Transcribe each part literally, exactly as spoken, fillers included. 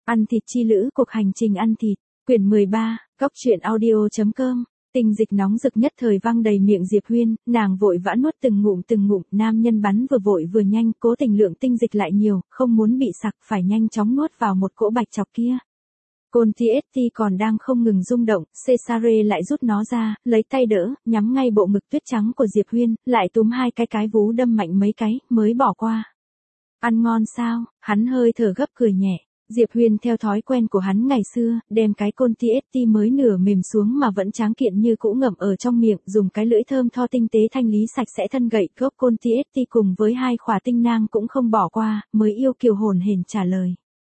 Ăn thịt chi lữ, cuộc hành trình ăn thịt, quyển mười ba, góc truyện audio chấm com. Tinh dịch nóng rực nhất thời văng đầy miệng Diệp Huyên, nàng vội vã nuốt từng ngụm từng ngụm, nam nhân bắn vừa vội vừa nhanh, cố tình lượng tinh dịch lại nhiều, không muốn bị sặc, phải nhanh chóng nuốt vào một cỗ bạch chọc kia. Côn tê ét tê còn đang không ngừng rung động, Cesare lại rút nó ra, lấy tay đỡ, nhắm ngay bộ ngực tuyết trắng của Diệp Huyên, lại túm hai cái cái vú đâm mạnh mấy cái, mới bỏ qua. Ăn ngon sao? Hắn hơi thở gấp cười nhẹ. Diệp Huyên theo thói quen của hắn ngày xưa, đem cái côn tê ét tê mới nửa mềm xuống mà vẫn tráng kiện như cũ ngậm ở trong miệng, dùng cái lưỡi thơm tho tinh tế thanh lý sạch sẽ thân gậy gốc côn tê ét tê cùng với hai khỏa tinh nang cũng không bỏ qua, mới yêu kiều hồn hển trả lời.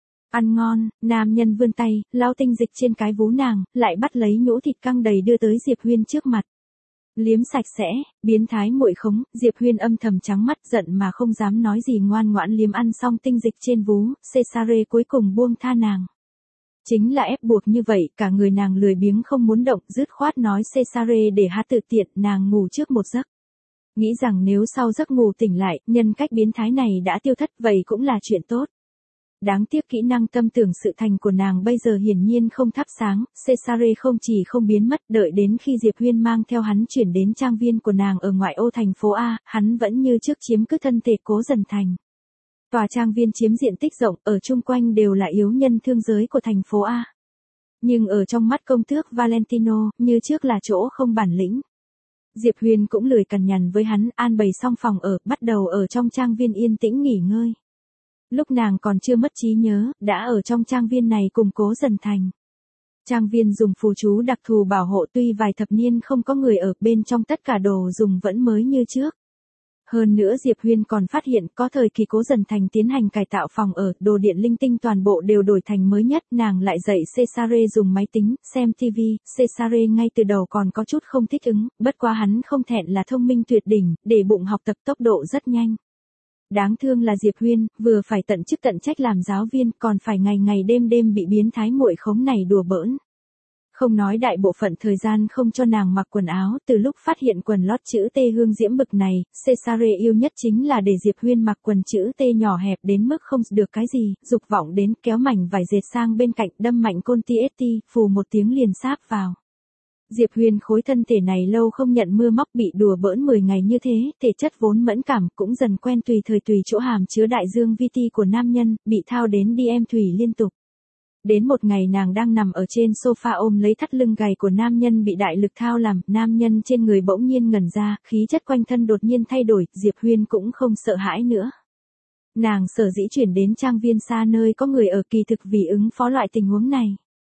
Ăn ngon, nam nhân vươn tay, lau tinh dịch trên cái vú nàng, lại bắt lấy nhũ thịt căng đầy đưa tới Diệp Huyên trước mặt. Liếm sạch sẽ, biến thái muội khống, Diệp Huyên âm thầm trắng mắt giận mà không dám nói gì, ngoan ngoãn liếm ăn xong tinh dịch trên vú, Cesare cuối cùng buông tha nàng. Chính là ép buộc như vậy, cả người nàng lười biếng không muốn động, dứt khoát nói Cesare để hát tự tiện, nàng ngủ trước một giấc. Nghĩ rằng nếu sau giấc ngủ tỉnh lại, nhân cách biến thái này đã tiêu thất, vậy cũng là chuyện tốt. Đáng tiếc kỹ năng tâm tưởng sự thành của nàng bây giờ hiển nhiên không thắp sáng, Cesare không chỉ không biến mất, đợi đến khi Diệp Huyên mang theo hắn chuyển đến trang viên của nàng ở ngoại ô thành phố A, hắn vẫn như trước chiếm cứ thân thể Cố Dần Thành. Tòa trang viên chiếm diện tích rộng, ở chung quanh đều là yếu nhân thương giới của thành phố A. Nhưng ở trong mắt công tước Valentino, như trước là chỗ không bản lĩnh. Diệp Huyên cũng lười cằn nhằn với hắn, an bày xong phòng ở, bắt đầu ở trong trang viên yên tĩnh nghỉ ngơi. Lúc nàng còn chưa mất trí nhớ, đã ở trong trang viên này cùng Cố Dần Thành. Trang viên dùng phù chú đặc thù bảo hộ, tuy vài thập niên không có người ở, bên trong tất cả đồ dùng vẫn mới như trước. Hơn nữa Diệp Huyên còn phát hiện có thời kỳ Cố Dần Thành tiến hành cải tạo phòng ở, đồ điện linh tinh toàn bộ đều đổi thành mới nhất, nàng lại dạy Cesare dùng máy tính, xem ti vi, Cesare ngay từ đầu còn có chút không thích ứng, bất quá hắn không thẹn là thông minh tuyệt đỉnh, để bụng học tập tốc độ rất nhanh. Đáng thương là Diệp Huyên, vừa phải tận chức tận trách làm giáo viên, còn phải ngày ngày đêm đêm bị biến thái muội khống này đùa bỡn. Không nói đại bộ phận thời gian không cho nàng mặc quần áo, từ lúc phát hiện quần lót chữ T hương diễm bực này, Cesare yêu nhất chính là để Diệp Huyên mặc quần chữ T nhỏ hẹp đến mức không được cái gì, dục vọng đến kéo mảnh vải dệt sang bên cạnh, đâm mạnh côn tê ét tê, phù một tiếng liền sáp vào. Diệp Huyên khối thân thể này lâu không nhận mưa móc, bị đùa bỡn mười ngày như thế, thể chất vốn mẫn cảm, cũng dần quen tùy thời tùy chỗ hàm chứa đại dương vi ti của nam nhân, bị thao đến đi em thủy liên tục. Đến một ngày nàng đang nằm ở trên sofa ôm lấy thắt lưng gầy của nam nhân bị đại lực thao làm, nam nhân trên người bỗng nhiên ngẩn ra, khí chất quanh thân đột nhiên thay đổi, Diệp Huyên cũng không sợ hãi nữa. Nàng sở dĩ chuyển đến trang viên xa nơi có người ở, kỳ thực vì ứng phó loại tình huống này.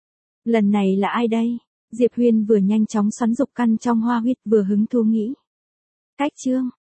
Lần này là ai đây? Diệp Huyên vừa nhanh chóng xoắn dục căn trong hoa huyết, vừa hứng thú nghĩ. Cách chương,